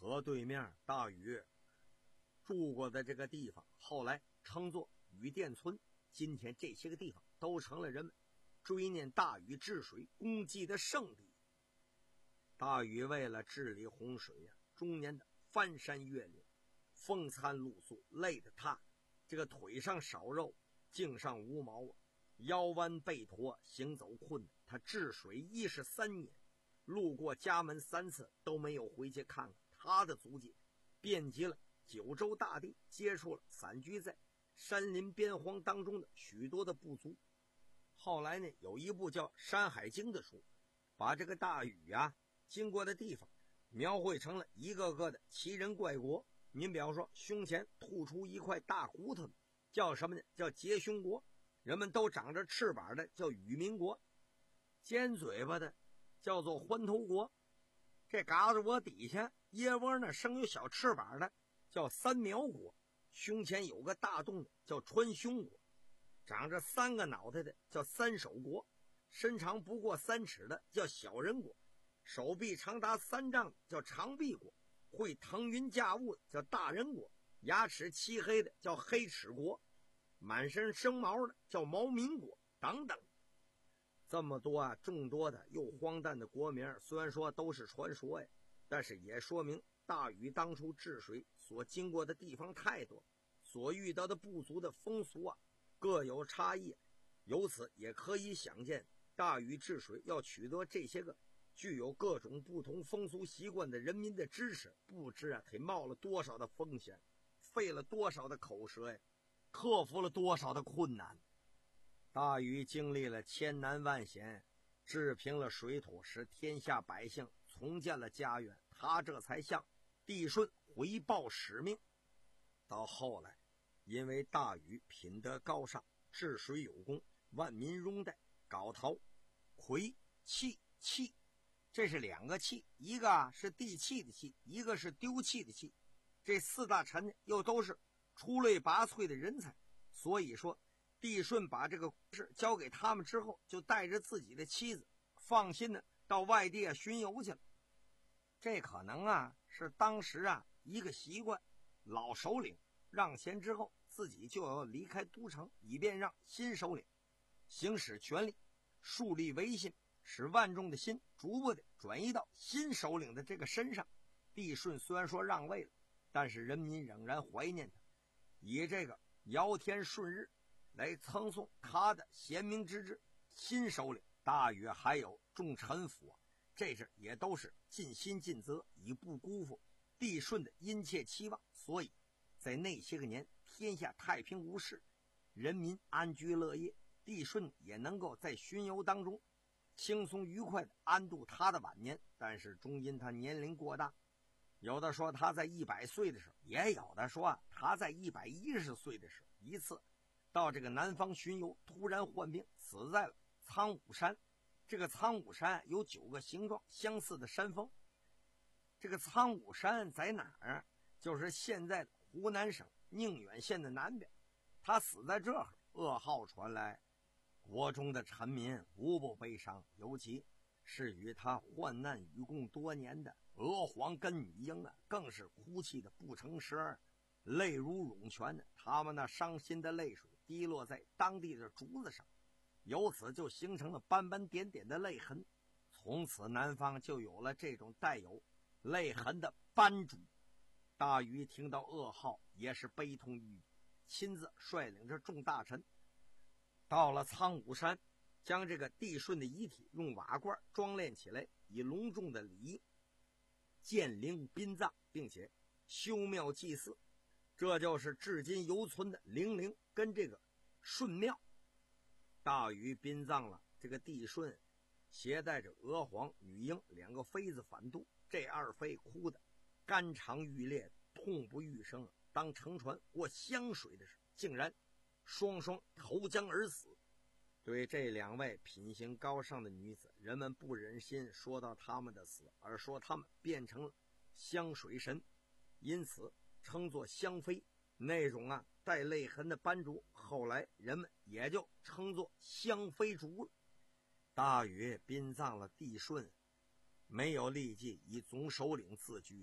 河对面大禹住过的这个地方，后来称作禹殿村。今天这些个地方都成了人们追念大禹治水功绩的圣地。大禹为了治理洪水呀、啊，终年的翻山越岭，风餐露宿，累得他这个腿上少肉，颈上无毛啊，腰弯背驼，行走困难。他治水一十三年，路过家门三次都没有回去看看他的足迹，遍及了九州大地，接触了散居在山林边荒当中的许多的部族。后来呢，有一部叫《山海经》的书，把这个大禹啊经过的地方描绘成了一个个的奇人怪国。您比方说，胸前吐出一块大骨头叫什么呢？叫节胸国。人们都长着翅膀的叫禹民国，尖嘴巴的叫做欢头国。这嘎子窝底下腋窝那生有小翅膀的叫三苗国，胸前有个大洞的叫川胸国，长着三个脑袋的叫三手国，身长不过三尺的叫小人国，手臂长达三丈叫长臂国，会腾云驾雾的叫大人国，牙齿漆黑的叫黑齿国，满身生毛的叫毛民国等等。这么多啊，众多的又荒诞的国名，虽然说都是传说呀，但是也说明大禹当初治水所经过的地方太多，所遇到的部族的风俗啊各有差异。由此也可以想见，大禹治水要取得这些个具有各种不同风俗习惯的人民的支持，不知啊得冒了多少的风险，费了多少的口舌呀，克服了多少的困难。大禹经历了千难万险，治平了水土，使天下百姓重建了家园，他这才向帝舜回报使命。到后来，因为大禹品德高尚，治水有功，万民拥戴，皋陶、魁、气、气，这是两个气，一个是地气的气，一个是丢弃的气。这四大臣又都是出类拔萃的人才，所以说帝舜把这个事交给他们之后，就带着自己的妻子放心的到外地啊巡游去了。这可能啊是当时啊一个习惯，老首领让贤之后，自己就要离开都城，以便让新首领行使权力，树立威信，使万众的心逐步的转移到新首领的这个身上。帝舜虽然说让位了，但是人民仍然怀念他，以这个尧天顺日来称颂他的贤明之治。新首领大禹还有众臣辅，这事也都是尽心尽责，以不辜负帝舜的殷切期望。所以在那些个年，天下太平无事，人民安居乐业，帝舜也能够在巡游当中轻松愉快地安度他的晚年。但是终因他年龄过大，有的说他在一百岁的时候，也有的说他在一百一十岁的时候，一次到这个南方巡游，突然患病，死在了苍梧山。这个苍梧山有九个形状相似的山峰，这个苍梧山在哪儿？就是现在的湖南省宁远县的南边。他死在这儿，噩耗传来，国中的臣民无不悲伤，尤其是与他患难与共多年的娥皇跟女婴啊，更是哭泣的不成声，泪如涌泉的。他们那伤心的泪水滴落在当地的竹子上，由此就形成了斑斑点点的泪痕。从此南方就有了这种带有泪痕的斑竹。大禹听到噩耗，也是悲痛欲绝，亲自率领着众大臣到了苍梧山，将这个帝舜的遗体用瓦罐装殓起来，以隆重的礼仪建陵殡葬，并且修庙祭祀。这就是至今犹存的陵陵跟这个舜庙。大禹殡葬了这个帝舜，携带着娥皇、女婴两个妃子返都，这二妃哭得肝肠欲裂，痛不欲生。当乘船过湘水的时候，竟然双双投江而死。对这两位品行高尚的女子，人们不忍心说到他们的死，而说他们变成了湘水神，因此称作湘妃。那种啊带泪痕的斑竹，后来人们也就称作湘妃竹了。大禹殡葬了帝舜，没有立即以总首领自居，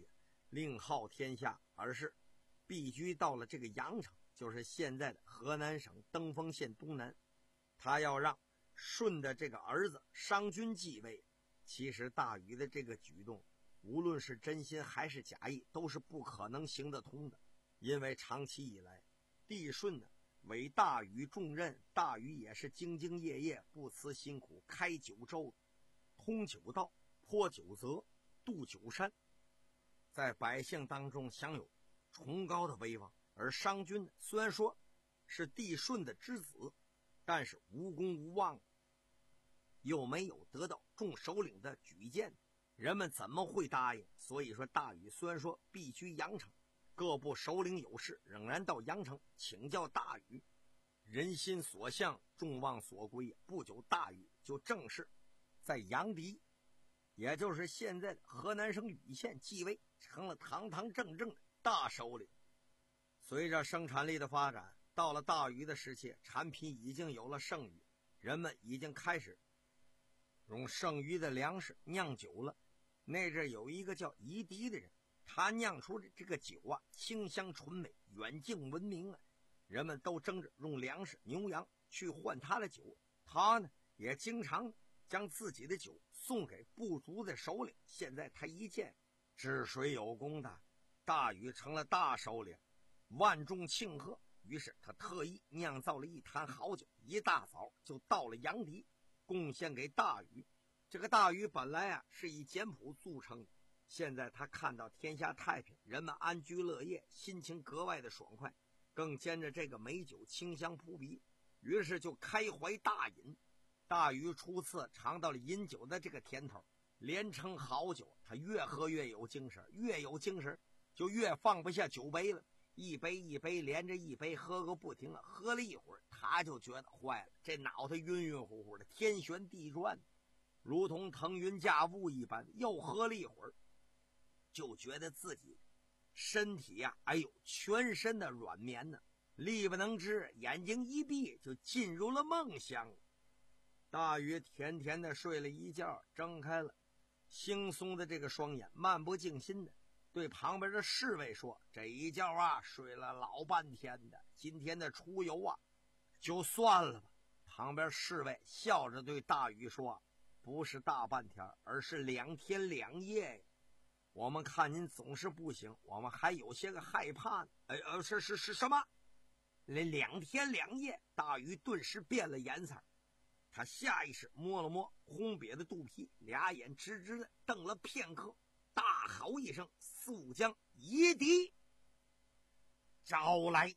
令号天下，而是避居到了这个阳城，就是现在的河南省登封县东南。他要让舜的这个儿子商均继位。其实大禹的这个举动，无论是真心还是假意，都是不可能行得通的。因为长期以来，帝舜呢为大禹重任，大禹也是兢兢业业，不辞辛苦，开九州，通九道，破九泽，渡九山，在百姓当中享有崇高的威望。而商均虽然说是帝舜的之子，但是无功无望，又没有得到众首领的举荐，人们怎么会答应？所以说大禹虽然说必居阳城，各部首领有事仍然到阳城请教大禹。人心所向，众望所归，不久大禹就正式在阳翟，也就是现在的河南省禹县继位，成了堂堂正正的大首领。随着生产力的发展，到了大禹的时期，产品已经有了剩余，人们已经开始用剩余的粮食酿酒了。那阵有一个叫夷狄的人，他酿出的这个酒啊，清香纯美，远近闻名啊。人们都争着用粮食牛羊去换他的酒，他呢也经常将自己的酒送给部族的首领。现在他一见治水有功的大禹成了大首领，万众庆贺，于是他特意酿造了一坛好酒，一大早就到了阳翟，贡献给大禹。这个大禹本来啊是以简朴著称的，现在他看到天下太平，人们安居乐业，心情格外的爽快，更兼着这个美酒清香扑鼻，于是就开怀大饮。大禹初次尝到了饮酒的这个甜头，连称好酒，他越喝越有精神，越有精神就越放不下酒杯了，一杯一杯连着一杯喝个不停了。喝了一会儿，他就觉得坏了，这脑袋晕晕乎乎的，天旋地转，如同腾云驾雾一般。又喝了一会儿，就觉得自己身体呀、啊，哎呦，全身的软绵呢，力不能支，眼睛一闭就进入了梦乡。大禹甜甜的睡了一觉，睁开了惺忪的这个双眼，漫不经心的对旁边的侍卫说：“这一觉啊，睡了老半天的，今天的出游啊，就算了吧。”旁边侍卫笑着对大禹说：“不是大半天，而是两天两夜。我们看您总是不行，我们还有些个害怕呢。”哎呃，是是是什么？两天两夜？大禹顿时变了颜色，他下意识摸了摸红瘪的肚皮，俩眼直直的瞪了片刻，大吼一声：“速将夷狄招来！”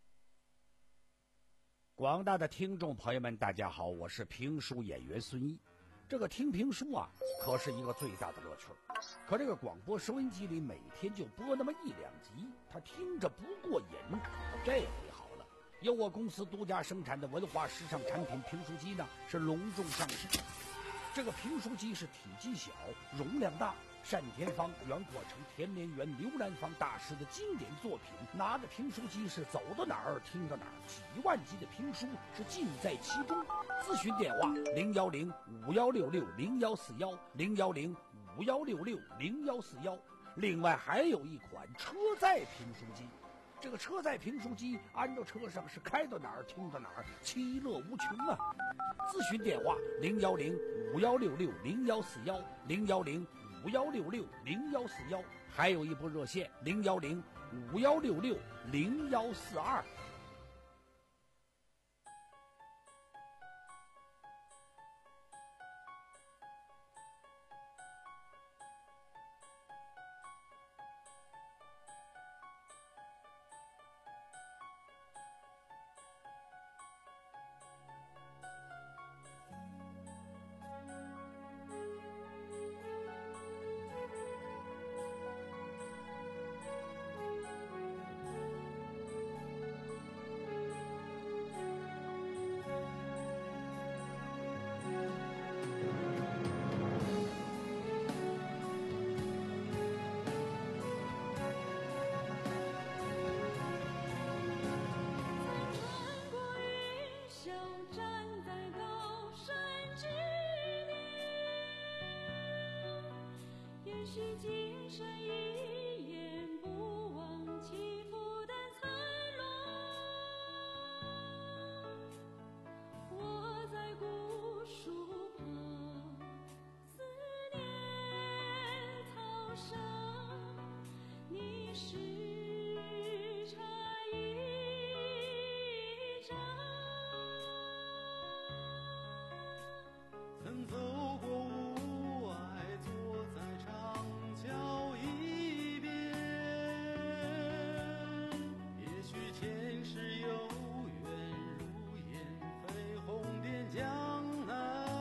广大的听众朋友们，大家好，我是评书演员孙一。这个听评书啊，可是一个最大的乐趣。可这个广播收音机里每天就播那么一两集，他听着不过瘾。这回好了，由我公司独家生产的文化时尚产品评书机呢，是隆重上市。这个评书机是体积小，容量大，单田芳、袁阔成、田连元、刘兰芳大师的经典作品。拿着评书机是走到哪儿听到哪儿，几万集的评书是尽在其中。咨询电话零幺零五幺六六零幺四幺零幺零五幺六六零幺四幺。另外还有一款车载评书机，这个车载评书机安到车上是开到哪儿听到哪儿，其乐无穷啊！咨询电话零幺零五幺六六零幺四幺零幺零五幺六六零幺四幺，还有一部热线零幺零五幺六六零幺四二。 许今生一夜曾走过屋外，坐在长桥一边，也许前世有缘，如烟飞红遍江南。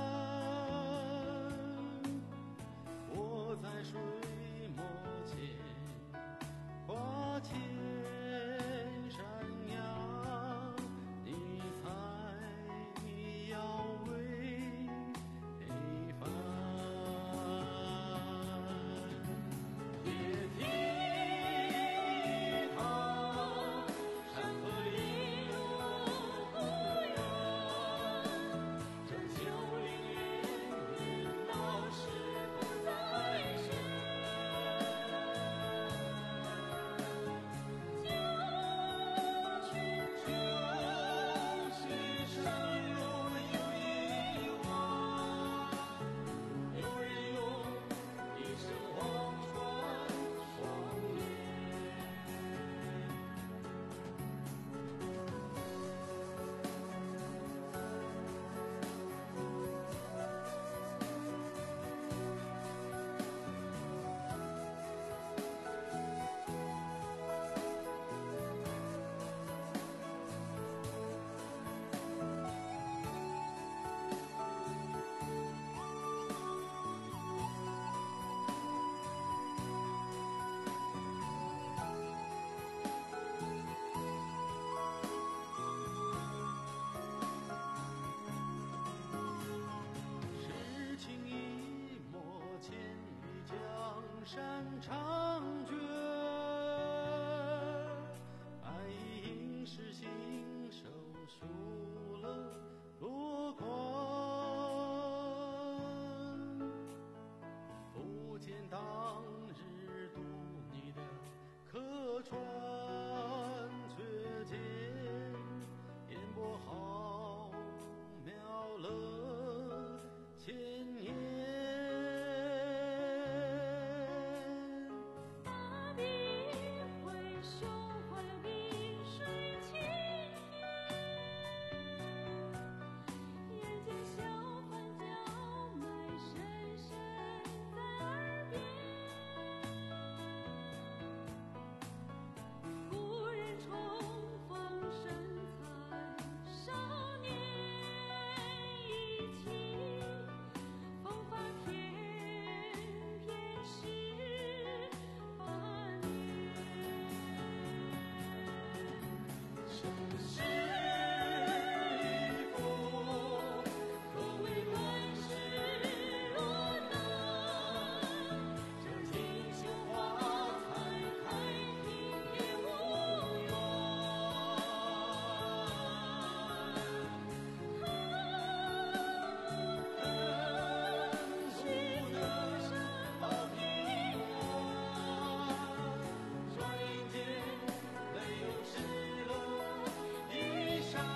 我在水墨间花前山崖，你猜你要为谁烦？别提他山河里有无缘，这九龄月年老时不再现。旧情旧事山路有一往，有人用一生望穿双眼。诗情一抹，千里江山长卷。白衣是信手书了落款，不见当日渡你的客船，却见烟波浩渺了千年。 大笔挥胸怀碧水青天，眼见小帆叫卖深深在耳边。故人重逢身材少年意气，风发翩翩十八年。生死一幅，可谓乱世落难。这锦绣花彩开平别无缘。去得山好平安，转眼间泪又湿了衣衫。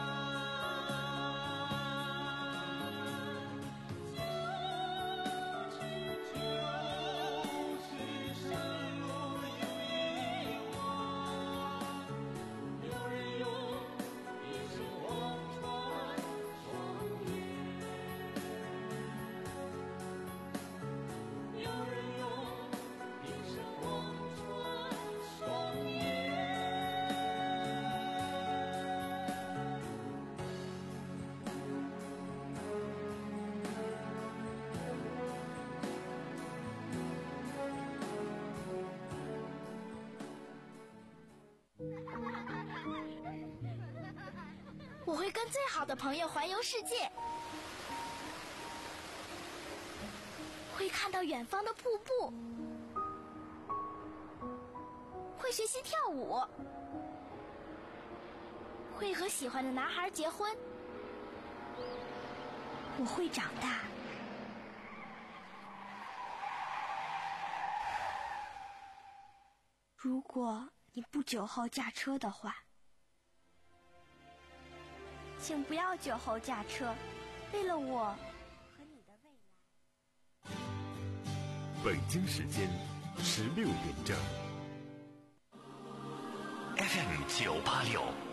旧情旧事山路有一往，有人用一生望穿双眼。有人用一生望穿双眼。 我会跟最好的朋友环游世界，会看到远方的瀑布，会学习跳舞，会和喜欢的男孩结婚。我会长大。如果你不酒后驾车的话，请不要酒后驾车，为了我和你的未来。 北京时间十六点整。 F M 九八六。